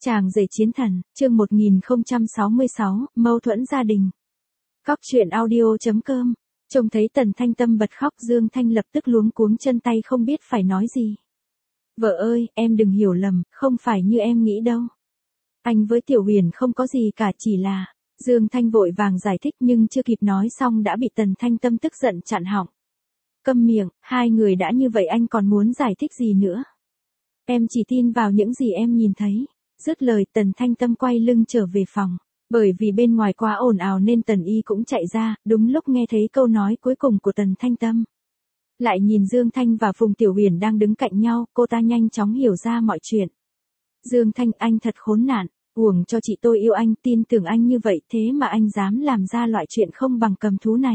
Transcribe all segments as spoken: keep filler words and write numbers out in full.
Chàng rể chiến thần, chương một nghìn không trăm sáu mươi sáu, mâu thuẫn gia đình. Góc truyện audio chấm com. Trông thấy Tần Thanh Tâm bật khóc, Dương Thanh lập tức luống cuống chân tay không biết phải nói gì. Vợ ơi, em đừng hiểu lầm, không phải như em nghĩ đâu. Anh với Tiểu Huyền không có gì cả, chỉ là... Dương Thanh vội vàng giải thích nhưng chưa kịp nói xong đã bị Tần Thanh Tâm tức giận chặn họng. Câm miệng, hai người đã như vậy anh còn muốn giải thích gì nữa? Em chỉ tin vào những gì em nhìn thấy. Dứt lời, Tần Thanh Tâm quay lưng trở về phòng. Bởi vì bên ngoài quá ồn ào nên Tần Y cũng chạy ra, đúng lúc nghe thấy câu nói cuối cùng của Tần Thanh Tâm. Lại nhìn Dương Thanh và Phùng Tiểu Huyền đang đứng cạnh nhau, cô ta nhanh chóng hiểu ra mọi chuyện. Dương Thanh, anh thật khốn nạn, uổng cho chị tôi yêu anh, tin tưởng anh như vậy thế mà anh dám làm ra loại chuyện không bằng cầm thú này.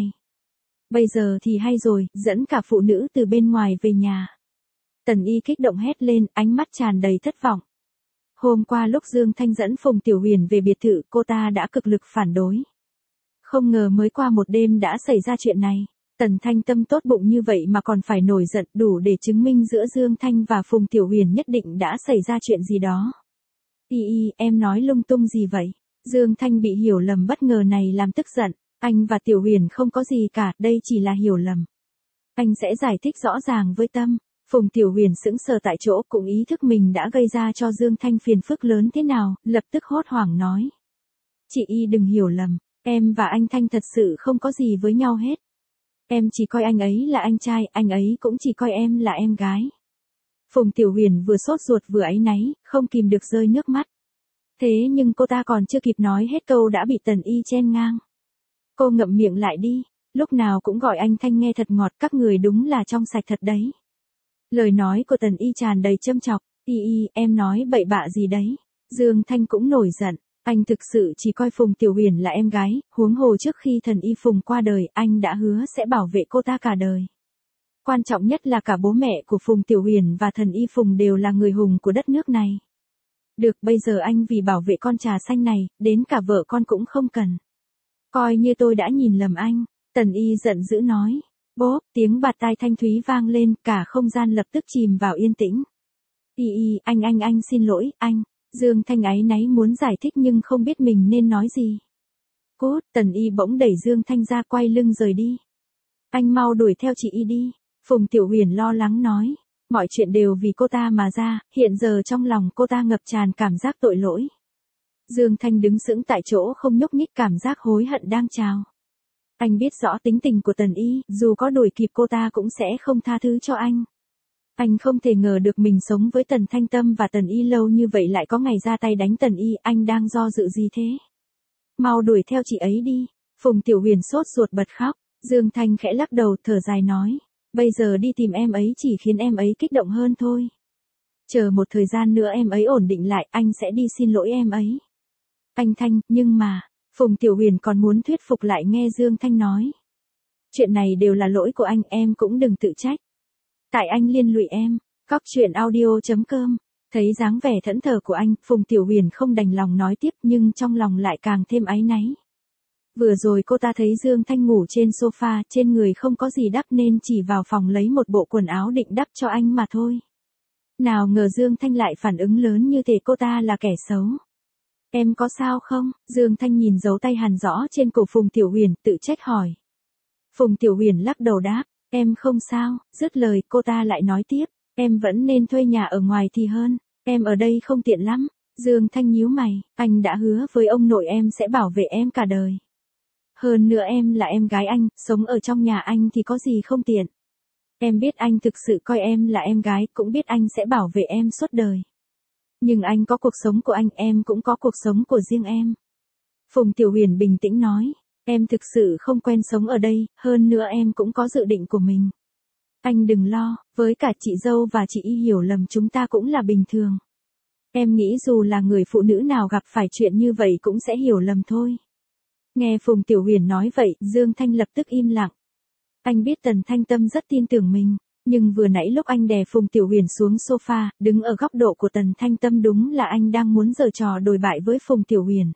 Bây giờ thì hay rồi, dẫn cả phụ nữ từ bên ngoài về nhà. Tần Y kích động hét lên, ánh mắt tràn đầy thất vọng. Hôm qua lúc Dương Thanh dẫn Phùng Tiểu Huyền về biệt thự, cô ta đã cực lực phản đối. Không ngờ mới qua một đêm đã xảy ra chuyện này. Tần Thanh Tâm tốt bụng như vậy mà còn phải nổi giận, đủ để chứng minh giữa Dương Thanh và Phùng Tiểu Huyền nhất định đã xảy ra chuyện gì đó. Y y, em nói lung tung gì vậy? Dương Thanh bị hiểu lầm bất ngờ này làm tức giận. Anh và Tiểu Huyền không có gì cả, đây chỉ là hiểu lầm. Anh sẽ giải thích rõ ràng với Tâm. Phùng Tiểu Huyền sững sờ tại chỗ, cũng ý thức mình đã gây ra cho Dương Thanh phiền phức lớn thế nào, lập tức hốt hoảng nói. Chị Y đừng hiểu lầm, em và anh Thanh thật sự không có gì với nhau hết. Em chỉ coi anh ấy là anh trai, anh ấy cũng chỉ coi em là em gái. Phùng Tiểu Huyền vừa sốt ruột vừa áy náy, không kìm được rơi nước mắt. Thế nhưng cô ta còn chưa kịp nói hết câu đã bị Tần Y chen ngang. Cô ngậm miệng lại đi, lúc nào cũng gọi anh Thanh nghe thật ngọt, các người đúng là trong sạch thật đấy. Lời nói của Tần Y tràn đầy châm chọc. Y y, em nói bậy bạ gì đấy? Dương Thanh cũng nổi giận. Anh thực sự chỉ coi Phùng Tiểu Huyền là em gái, huống hồ trước khi thần Y Phùng qua đời, anh đã hứa sẽ bảo vệ cô ta cả đời. Quan trọng nhất là cả bố mẹ của Phùng Tiểu Huyền và thần Y Phùng đều là người hùng của đất nước này. Được, bây giờ anh vì bảo vệ con trà xanh này, đến cả vợ con cũng không cần. Coi như tôi đã nhìn lầm anh. Tần Y giận dữ nói. Bốp, tiếng bạt tai thanh thúy vang lên, cả không gian lập tức chìm vào yên tĩnh. Y y, anh anh anh xin lỗi, anh. Dương Thanh áy náy muốn giải thích nhưng không biết mình nên nói gì. Cút, Tần Y bỗng đẩy Dương Thanh ra, quay lưng rời đi. Anh mau đuổi theo chị Y đi. Phùng Tiểu Huyền lo lắng nói. Mọi chuyện đều vì cô ta mà ra, hiện giờ trong lòng cô ta ngập tràn cảm giác tội lỗi. Dương Thanh đứng sững tại chỗ không nhúc nhích, cảm giác hối hận đang trào. Anh biết rõ tính tình của Tần Y, dù có đuổi kịp cô ta cũng sẽ không tha thứ cho anh. Anh không thể ngờ được mình sống với Tần Thanh Tâm và Tần Y lâu như vậy lại có ngày ra tay đánh Tần Y, anh đang do dự gì thế? Mau đuổi theo chị ấy đi. Phùng Tiểu Huyền sốt ruột bật khóc. Dương Thanh khẽ lắc đầu thở dài nói. Bây giờ đi tìm em ấy chỉ khiến em ấy kích động hơn thôi. Chờ một thời gian nữa em ấy ổn định lại, anh sẽ đi xin lỗi em ấy. Anh Thanh, nhưng mà... Phùng Tiểu Huyền còn muốn thuyết phục lại nghe Dương Thanh nói. Chuyện này đều là lỗi của anh, em cũng đừng tự trách. Tại anh liên lụy em. Góc truyện audio chấm com. Thấy dáng vẻ thẫn thờ của anh, Phùng Tiểu Huyền không đành lòng nói tiếp nhưng trong lòng lại càng thêm áy náy. Vừa rồi cô ta thấy Dương Thanh ngủ trên sofa, trên người không có gì đắp nên chỉ vào phòng lấy một bộ quần áo định đắp cho anh mà thôi. Nào ngờ Dương Thanh lại phản ứng lớn như thể cô ta là kẻ xấu. Em có sao không? Dương Thanh nhìn dấu tay hằn rõ trên cổ Phùng Tiểu Huyền, tự trách hỏi. Phùng Tiểu Huyền lắc đầu đáp, em không sao. Dứt lời cô ta lại nói tiếp, em vẫn nên thuê nhà ở ngoài thì hơn, em ở đây không tiện lắm. Dương Thanh nhíu mày, anh đã hứa với ông nội em sẽ bảo vệ em cả đời. Hơn nữa em là em gái anh, sống ở trong nhà anh thì có gì không tiện. Em biết anh thực sự coi em là em gái, cũng biết anh sẽ bảo vệ em suốt đời. Nhưng anh có cuộc sống của anh, em cũng có cuộc sống của riêng em. Phùng Tiểu Huyền bình tĩnh nói, em thực sự không quen sống ở đây, hơn nữa em cũng có dự định của mình. Anh đừng lo, với cả chị dâu và chị Y hiểu lầm chúng ta cũng là bình thường. Em nghĩ dù là người phụ nữ nào gặp phải chuyện như vậy cũng sẽ hiểu lầm thôi. Nghe Phùng Tiểu Huyền nói vậy, Dương Thanh lập tức im lặng. Anh biết Tần Thanh Tâm rất tin tưởng mình. Nhưng vừa nãy lúc anh đè Phùng Tiểu Huyền xuống sofa, đứng ở góc độ của Tần Thanh Tâm đúng là anh đang muốn giở trò đồi bại với Phùng Tiểu Huyền.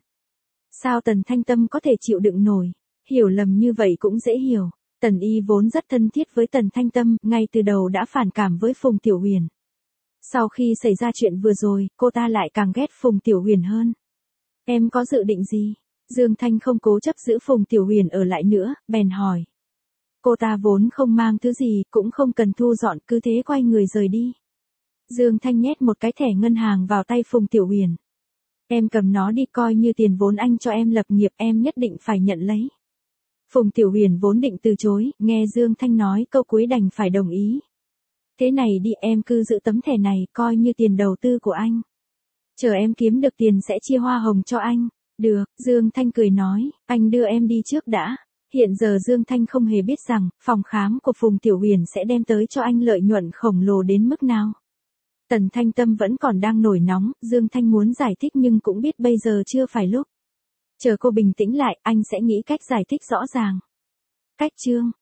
Sao Tần Thanh Tâm có thể chịu đựng nổi? Hiểu lầm như vậy cũng dễ hiểu. Tần Y vốn rất thân thiết với Tần Thanh Tâm, ngay từ đầu đã phản cảm với Phùng Tiểu Huyền. Sau khi xảy ra chuyện vừa rồi, cô ta lại càng ghét Phùng Tiểu Huyền hơn. Em có dự định gì? Dương Thanh không cố chấp giữ Phùng Tiểu Huyền ở lại nữa, bèn hỏi. Cô ta vốn không mang thứ gì, cũng không cần thu dọn, cứ thế quay người rời đi. Dương Thanh nhét một cái thẻ ngân hàng vào tay Phùng Tiểu Huyền. Em cầm nó đi, coi như tiền vốn anh cho em lập nghiệp, em nhất định phải nhận lấy. Phùng Tiểu Huyền vốn định từ chối, nghe Dương Thanh nói câu cuối đành phải đồng ý. Thế này đi, em cứ giữ tấm thẻ này, coi như tiền đầu tư của anh. Chờ em kiếm được tiền sẽ chia hoa hồng cho anh. Được, Dương Thanh cười nói, anh đưa em đi trước đã. Hiện giờ Dương Thanh không hề biết rằng, phòng khám của Phùng Tiểu Huyền sẽ đem tới cho anh lợi nhuận khổng lồ đến mức nào. Tần Thanh Tâm vẫn còn đang nổi nóng, Dương Thanh muốn giải thích nhưng cũng biết bây giờ chưa phải lúc. Chờ cô bình tĩnh lại, anh sẽ nghĩ cách giải thích rõ ràng. Cách chương